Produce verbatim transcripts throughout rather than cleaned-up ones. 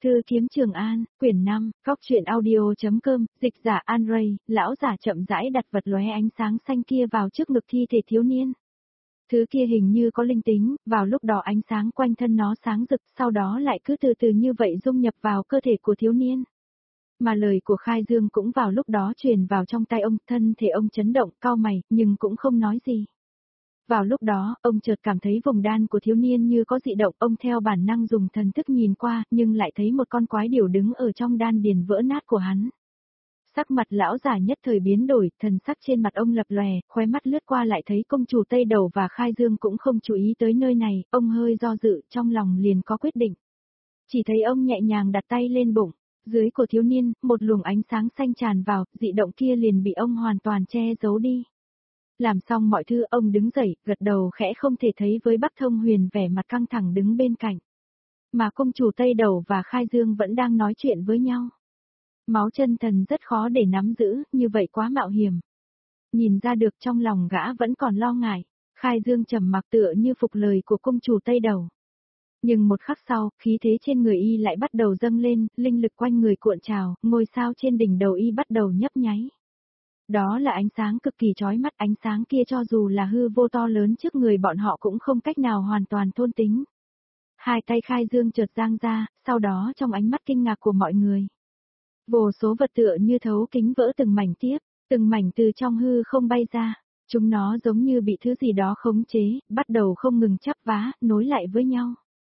Cư kiếm Trường An, quyển năm, góc truyện audio.com, dịch giả An Ray, lão giả chậm rãi đặt vật lóe ánh sáng xanh kia vào trước ngực thi thể thiếu niên. Thứ kia hình như có linh tính, vào lúc đó ánh sáng quanh thân nó sáng rực, sau đó lại cứ từ từ như vậy dung nhập vào cơ thể của thiếu niên. Mà lời của Khai Dương cũng vào lúc đó truyền vào trong tay ông, thân thể ông chấn động, cau mày, nhưng cũng không nói gì. Vào lúc đó, ông chợt cảm thấy vùng đan của thiếu niên như có dị động, ông theo bản năng dùng thần thức nhìn qua, nhưng lại thấy một con quái điểu đứng ở trong đan điền vỡ nát của hắn. Sắc mặt lão giả nhất thời biến đổi, thần sắc trên mặt ông lập lòe, khóe mắt lướt qua lại thấy công chủ Tây Đầu và Khai Dương cũng không chú ý tới nơi này, ông hơi do dự, trong lòng liền có quyết định. Chỉ thấy ông nhẹ nhàng đặt tay lên bụng, dưới của thiếu niên, một luồng ánh sáng xanh tràn vào, dị động kia liền bị ông hoàn toàn che giấu đi. Làm xong mọi thứ ông đứng dậy, gật đầu khẽ không thể thấy với Bắc Thông Huyền vẻ mặt căng thẳng đứng bên cạnh. Mà công chủ Tây Đầu và Khai Dương vẫn đang nói chuyện với nhau. Máu chân thần rất khó để nắm giữ, như vậy quá mạo hiểm. Nhìn ra được trong lòng gã vẫn còn lo ngại, Khai Dương trầm mặc tựa như phục lời của công chủ Tây Đầu. Nhưng một khắc sau, khí thế trên người y lại bắt đầu dâng lên, linh lực quanh người cuộn trào, ngôi sao trên đỉnh đầu y bắt đầu nhấp nháy. Đó là ánh sáng cực kỳ chói mắt, ánh sáng kia cho dù là hư vô to lớn trước người bọn họ cũng không cách nào hoàn toàn thôn tính. Hai tay Khai Dương chợt giang ra, sau đó trong ánh mắt kinh ngạc của mọi người. Vô số vật tựa như thấu kính vỡ từng mảnh tiếp, từng mảnh từ trong hư không bay ra. Chúng nó giống như bị thứ gì đó khống chế, bắt đầu không ngừng chắp vá, nối lại với nhau.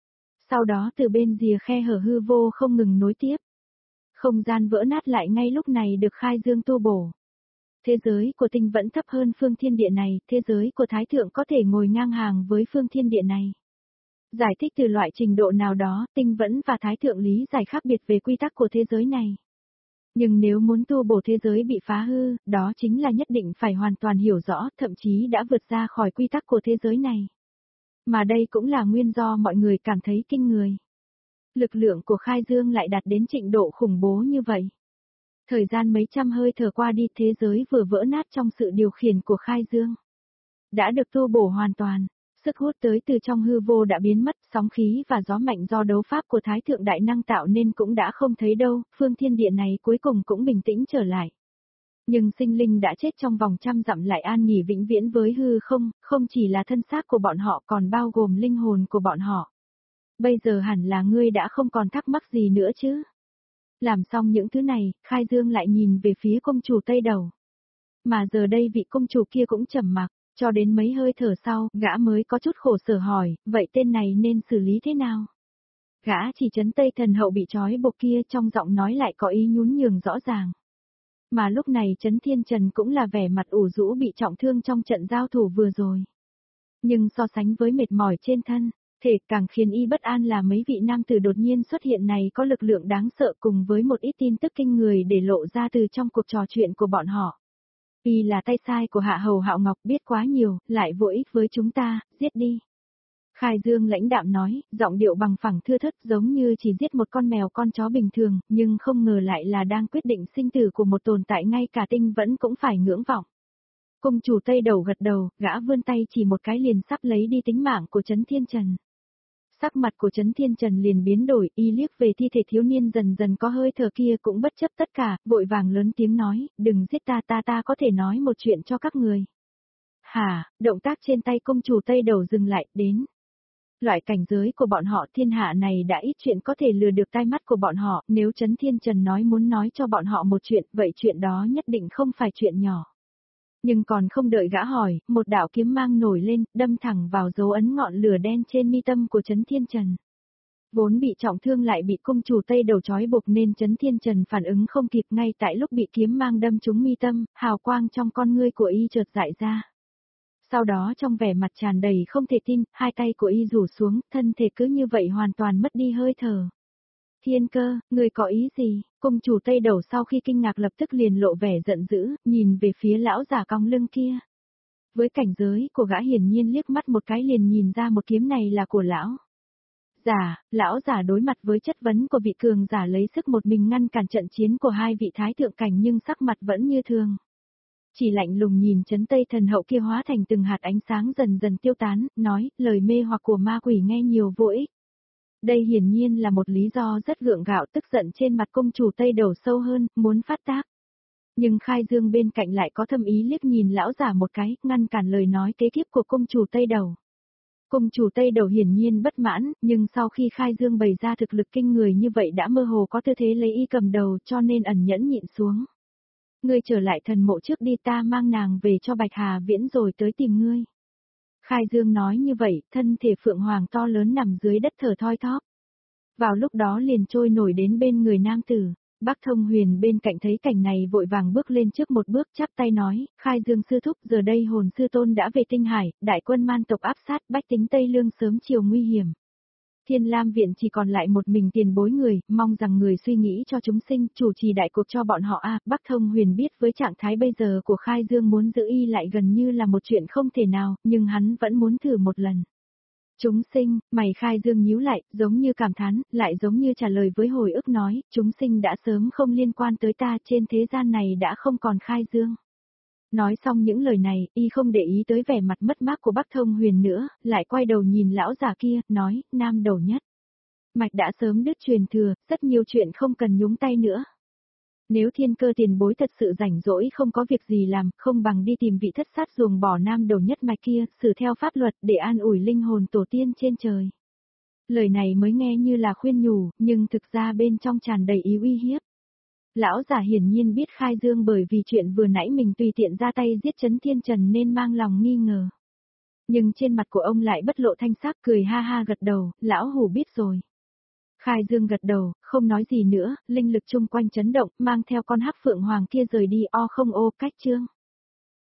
Sau đó từ bên rìa khe hở hư vô không ngừng nối tiếp. Không gian vỡ nát lại ngay lúc này được Khai Dương tu bổ. Thế giới của tinh vẫn thấp hơn phương thiên địa này, thế giới của thái thượng có thể ngồi ngang hàng với phương thiên địa này. Giải thích từ loại trình độ nào đó, tinh vẫn và thái thượng lý giải khác biệt về quy tắc của thế giới này. Nhưng nếu muốn tu bổ thế giới bị phá hư, đó chính là nhất định phải hoàn toàn hiểu rõ, thậm chí đã vượt ra khỏi quy tắc của thế giới này. Mà đây cũng là nguyên do mọi người cảm thấy kinh người. Lực lượng của Khai Dương lại đạt đến trình độ khủng bố như vậy. Thời gian mấy trăm hơi thở qua đi, thế giới vừa vỡ nát trong sự điều khiển của Khai Dương. Đã được tu bổ hoàn toàn, sức hút tới từ trong hư vô đã biến mất, sóng khí và gió mạnh do đấu pháp của Thái Thượng Đại Năng tạo nên cũng đã không thấy đâu, phương thiên địa này cuối cùng cũng bình tĩnh trở lại. Nhưng sinh linh đã chết trong vòng trăm dặm lại an nghỉ vĩnh viễn với hư không, không chỉ là thân xác của bọn họ còn bao gồm linh hồn của bọn họ. Bây giờ hẳn là ngươi đã không còn thắc mắc gì nữa chứ? Làm xong những thứ này, Khai Dương lại nhìn về phía công chủ Tây Đầu. Mà giờ đây vị công chủ kia cũng trầm mặc, cho đến mấy hơi thở sau, gã mới có chút khổ sở hỏi, vậy tên này nên xử lý thế nào? Gã chỉ trấn Tây Thần Hậu bị trói buộc kia, trong giọng nói lại có ý nhún nhường rõ ràng. Mà lúc này Trấn Thiên Trần cũng là vẻ mặt ủ rũ bị trọng thương trong trận giao thủ vừa rồi. Nhưng so sánh với mệt mỏi trên thân, thể càng khiến y bất an là mấy vị nam tử đột nhiên xuất hiện này có lực lượng đáng sợ cùng với một ít tin tức kinh người để lộ ra từ trong cuộc trò chuyện của bọn họ. Y là tay sai của Hạ Hầu Hạo Ngọc, biết quá nhiều, lại vô ích với chúng ta, giết đi. Khai Dương lãnh đạm nói, giọng điệu bằng phẳng thưa thớt giống như chỉ giết một con mèo con chó bình thường, nhưng không ngờ lại là đang quyết định sinh tử của một tồn tại ngay cả tinh vẫn cũng phải ngưỡng vọng. Công chủ Tây Đầu gật đầu, gã vươn tay chỉ một cái liền sắp lấy đi tính mạng của Trấn Thiên Trần. Sắc mặt của Trấn Thiên Trần liền biến đổi, y liếc về thi thể thiếu niên dần dần có hơi thở kia cũng bất chấp tất cả, vội vàng lớn tiếng nói, đừng giết ta ta ta có thể nói một chuyện cho các người. Hả, động tác trên tay công chủ Tây Đầu dừng lại, đến. Loại cảnh giới của bọn họ thiên hạ này đã ít chuyện có thể lừa được tai mắt của bọn họ, nếu Trấn Thiên Trần nói muốn nói cho bọn họ một chuyện, vậy chuyện đó nhất định không phải chuyện nhỏ. Nhưng còn không đợi gã hỏi, một đạo kiếm mang nổi lên, đâm thẳng vào dấu ấn ngọn lửa đen trên mi tâm của Trấn Thiên Trần. Vốn bị trọng thương lại bị công chủ Tây Đầu trói buộc nên Trấn Thiên Trần phản ứng không kịp, ngay tại lúc bị kiếm mang đâm trúng mi tâm, hào quang trong con ngươi của y chợt dại ra. Sau đó trong vẻ mặt tràn đầy không thể tin, hai tay của y rủ xuống, thân thể cứ như vậy hoàn toàn mất đi hơi thở. Thiên Cơ, người có ý gì? Công chủ Tây Đầu sau khi kinh ngạc lập tức liền lộ vẻ giận dữ, nhìn về phía lão giả cong lưng kia. Với cảnh giới của gã hiển nhiên liếc mắt một cái liền nhìn ra một kiếm này là của lão. Giả, lão giả đối mặt với chất vấn của vị cường giả lấy sức một mình ngăn cản trận chiến của hai vị thái thượng cảnh nhưng sắc mặt vẫn như thường. Chỉ lạnh lùng nhìn Trấn Tây Thần Hậu kia hóa thành từng hạt ánh sáng dần dần tiêu tán, nói, lời mê hoặc của ma quỷ nghe nhiều vô ích. Đây hiển nhiên là một lý do rất gượng gạo, tức giận trên mặt công chủ Tây Đầu sâu hơn, muốn phát tác. Nhưng Khai Dương bên cạnh lại có thâm ý liếc nhìn lão giả một cái, ngăn cản lời nói kế tiếp của công chủ Tây Đầu. Công chủ Tây Đầu hiển nhiên bất mãn, nhưng sau khi Khai Dương bày ra thực lực kinh người như vậy đã mơ hồ có tư thế lấy y cầm đầu cho nên ẩn nhẫn nhịn xuống. Ngươi trở lại thần mộ trước đi, ta mang nàng về cho Bạch Hà Viễn rồi tới tìm ngươi. Khai Dương nói như vậy, thân thể Phượng Hoàng to lớn nằm dưới đất thở thoi thóp. Vào lúc đó liền trôi nổi đến bên người nam tử. Bắc Thông Huyền bên cạnh thấy cảnh này vội vàng bước lên trước một bước chắp tay nói, Khai Dương sư thúc, giờ đây hồn sư tôn đã về Tinh Hải, đại quân man tộc áp sát, bách tính Tây Lương sớm chiều nguy hiểm. Thiên Lam Viện chỉ còn lại một mình tiền bối người, mong rằng người suy nghĩ cho chúng sinh, chủ trì đại cuộc cho bọn họ a. Bắc Thông Huyền biết với trạng thái bây giờ của Khai Dương muốn giữ y lại gần như là một chuyện không thể nào, nhưng hắn vẫn muốn thử một lần. Chúng sinh, mày Khai Dương nhíu lại, giống như cảm thán, lại giống như trả lời với hồi ức nói, chúng sinh đã sớm không liên quan tới ta, trên thế gian này đã không còn Khai Dương. Nói xong những lời này, y không để ý tới vẻ mặt mất mát của Bắc Thông Huyền nữa, lại quay đầu nhìn lão già kia, nói, nam đầu nhất. Mạch đã sớm đứt truyền thừa, rất nhiều chuyện không cần nhúng tay nữa. Nếu Thiên Cơ tiền bối thật sự rảnh rỗi không có việc gì làm, không bằng đi tìm vị thất sát ruồng bỏ nam đầu nhất mạch kia, xử theo pháp luật để an ủi linh hồn tổ tiên trên trời. Lời này mới nghe như là khuyên nhủ, nhưng thực ra bên trong tràn đầy ý uy hiếp. Lão giả hiển nhiên biết Khai Dương bởi vì chuyện vừa nãy mình tùy tiện ra tay giết Chấn Thiên Trần nên mang lòng nghi ngờ. Nhưng trên mặt của ông lại bất lộ thanh sắc, cười ha ha gật đầu, lão hủ biết rồi. Khai Dương gật đầu, không nói gì nữa, linh lực chung quanh chấn động, mang theo con hắc phượng hoàng kia rời đi o không ô cách chương.